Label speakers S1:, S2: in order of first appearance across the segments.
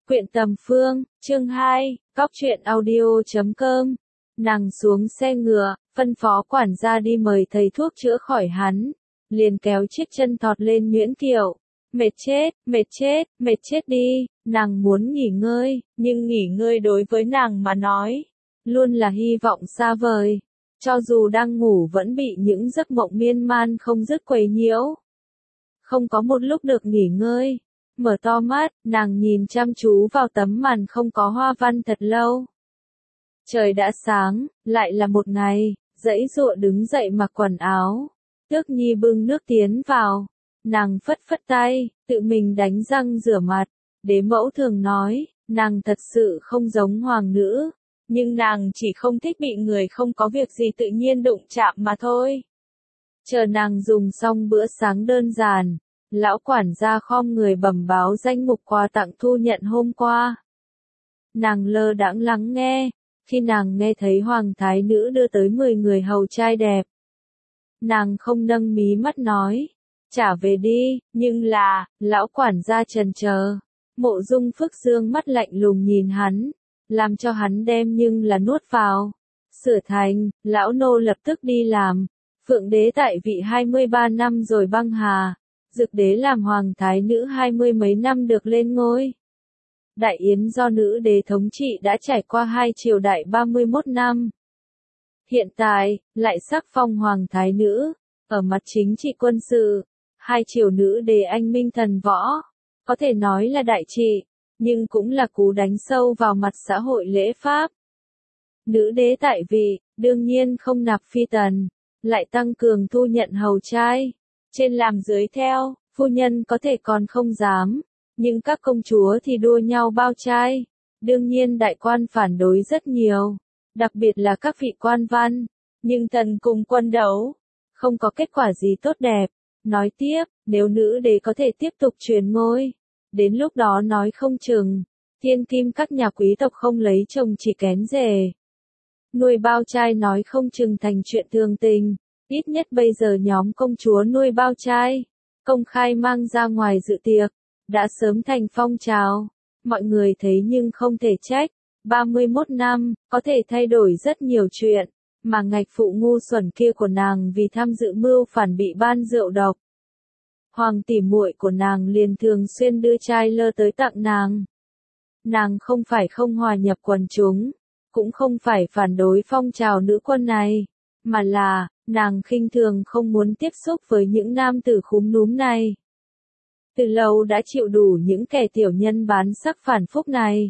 S1: Quyện Tầm Phương, chương 2, Góc truyện audio.com. Nàng xuống xe ngựa, phân phó quản gia đi mời thầy thuốc chữa khỏi hắn. Liền kéo chiếc chân thọt lên Nguyễn Kiều. Mệt chết đi, nàng muốn nghỉ ngơi, nhưng nghỉ ngơi đối với nàng mà nói, luôn là hy vọng xa vời. Cho dù đang ngủ vẫn bị những giấc mộng miên man không dứt quấy nhiễu. Không có một lúc được nghỉ ngơi. Mở to mắt, nàng nhìn chăm chú vào tấm màn không có hoa văn thật lâu. Trời đã sáng, lại là một ngày, giãy giụa đứng dậy mặc quần áo. Tước Nhi bưng nước tiến vào. Nàng phất phất tay, tự mình đánh răng rửa mặt. Đế mẫu thường nói, nàng thật sự không giống hoàng nữ. Nhưng nàng chỉ không thích bị người không có việc gì tự nhiên đụng chạm mà thôi. Chờ nàng dùng xong bữa sáng đơn giản. Lão quản gia khom người bẩm báo danh mục quà tặng thu nhận hôm qua. Nàng lơ đãng lắng nghe, khi nàng nghe thấy hoàng thái nữ đưa tới 10 người hầu trai đẹp. Nàng không nâng mí mắt nói, trả về đi, nhưng là, lão quản gia chần chờ. Mộ Dung Phước dương mắt lạnh lùng nhìn hắn, làm cho hắn đem nhưng là nuốt vào. Sửa thành, lão nô lập tức đi làm. Phượng đế tại vị 23 năm rồi băng hà. Dực đế làm hoàng thái nữ 20 mấy năm được lên ngôi. Đại Yến do nữ đế thống trị đã trải qua 2 triều đại 31 năm. Hiện tại, lại sắc phong hoàng thái nữ, ở mặt chính trị quân sự, 2 triều nữ đế anh minh thần võ, có thể nói là đại trị, nhưng cũng là cú đánh sâu vào mặt xã hội lễ pháp. Nữ đế tại vị, đương nhiên không nạp phi tần, lại tăng cường thu nhận hầu trai. Trên làm dưới theo, phu nhân có thể còn không dám, nhưng các công chúa thì đua nhau bao trai. Đương nhiên đại quan phản đối rất nhiều, đặc biệt là các vị quan văn, nhưng thần cùng quân đấu, không có kết quả gì tốt đẹp. Nói tiếp, nếu nữ đế có thể tiếp tục truyền ngôi, đến lúc đó nói không chừng, thiên kim các nhà quý tộc không lấy chồng chỉ kén rể. Nuôi bao trai nói không chừng thành chuyện thường tình. Ít nhất bây giờ nhóm công chúa nuôi bao trai, công khai mang ra ngoài dự tiệc, đã sớm thành phong trào. Mọi người thấy nhưng không thể trách, 31 năm, có thể thay đổi rất nhiều chuyện, mà ngạch phụ ngu xuẩn kia của nàng vì tham dự mưu phản bị ban rượu độc. Hoàng tỷ muội của nàng liền thường xuyên đưa trai lơ tới tặng nàng. Nàng không phải không hòa nhập quần chúng, cũng không phải phản đối phong trào nữ quân này, mà là, nàng khinh thường không muốn tiếp xúc với những nam tử khúm núm này. Từ lâu đã chịu đủ những kẻ tiểu nhân bán sắc phản phúc này.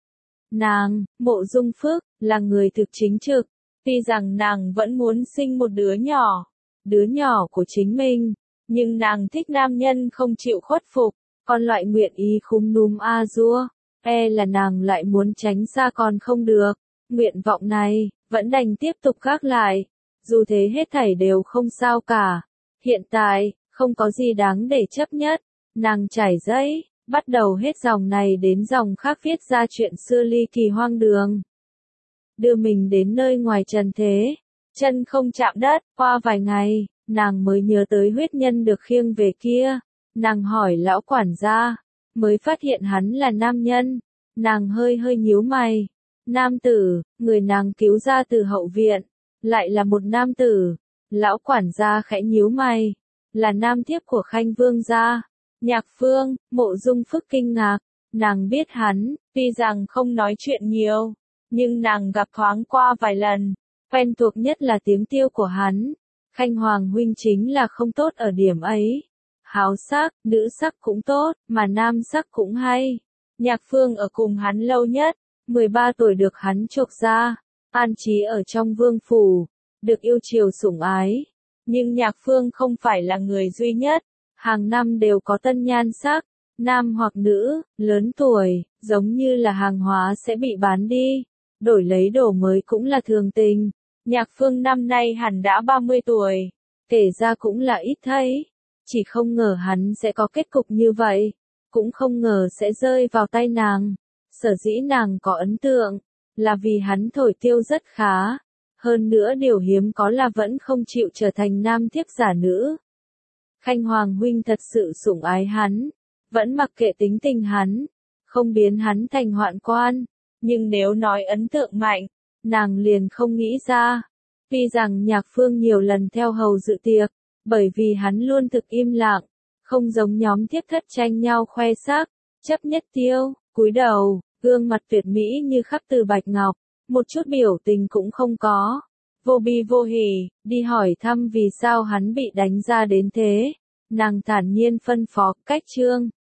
S1: Nàng, Mộ Dung Phước, là người thực chính trực, tuy rằng nàng vẫn muốn sinh một đứa nhỏ của chính mình, nhưng nàng thích nam nhân không chịu khuất phục, còn loại nguyện ý khúm núm a dua, là nàng lại muốn tránh xa còn không được. Nguyện vọng này, vẫn đành tiếp tục gác lại. Dù thế hết thảy đều không sao cả. Hiện tại, không có gì đáng để chấp nhất. Nàng trải giấy, bắt đầu hết dòng này đến dòng khác viết ra chuyện xưa ly kỳ hoang đường. Đưa mình đến nơi ngoài trần thế, chân không chạm đất, qua vài ngày, nàng mới nhớ tới huyết nhân được khiêng về kia. Nàng hỏi lão quản gia, mới phát hiện hắn là nam nhân. Nàng hơi nhíu mày. Nam tử, người nàng cứu ra từ hậu viện. Lại là một nam tử. Lão quản gia khẽ nhíu mày. Là nam thiếp của Khanh Vương gia. Nhạc Phương, Mộ Dung Phước kinh ngạc. Nàng biết hắn, tuy rằng không nói chuyện nhiều, nhưng nàng gặp thoáng qua vài lần. Quen thuộc nhất là tiếng tiêu của hắn. Khanh Hoàng huynh chính là không tốt ở điểm ấy. Háo sắc, nữ sắc cũng tốt, mà nam sắc cũng hay. Nhạc Phương ở cùng hắn lâu nhất. 13 tuổi được hắn chuộc ra, an trí ở trong vương phủ, được yêu chiều sủng ái. Nhưng Nhạc Phương không phải là người duy nhất, hàng năm đều có tân nhan sắc, nam hoặc nữ, lớn tuổi, giống như là hàng hóa sẽ bị bán đi, đổi lấy đồ mới cũng là thường tình. Nhạc Phương năm nay hẳn đã 30 tuổi, kể ra cũng là ít thấy, chỉ không ngờ hắn sẽ có kết cục như vậy, cũng không ngờ sẽ rơi vào tay nàng. Sở dĩ nàng có ấn tượng, là vì hắn thổi tiêu rất khá. Hơn nữa điều hiếm có là vẫn không chịu trở thành nam thiếp giả nữ. Khanh Hoàng huynh thật sự sủng ái hắn, vẫn mặc kệ tính tình hắn, không biến hắn thành hoạn quan. Nhưng nếu nói ấn tượng mạnh, nàng liền không nghĩ ra. Tuy rằng Nhạc Phương nhiều lần theo hầu dự tiệc, bởi vì hắn luôn thực im lặng, không giống nhóm thiếp thất tranh nhau khoe sắc, chấp nhất tiêu, cúi đầu, gương mặt tuyệt mỹ như khắc từ bạch ngọc, một chút biểu tình cũng không có. Vô bi vô hỉ, đi hỏi thăm vì sao hắn bị đánh ra đến thế. Nàng thản nhiên phân phó, cách trương.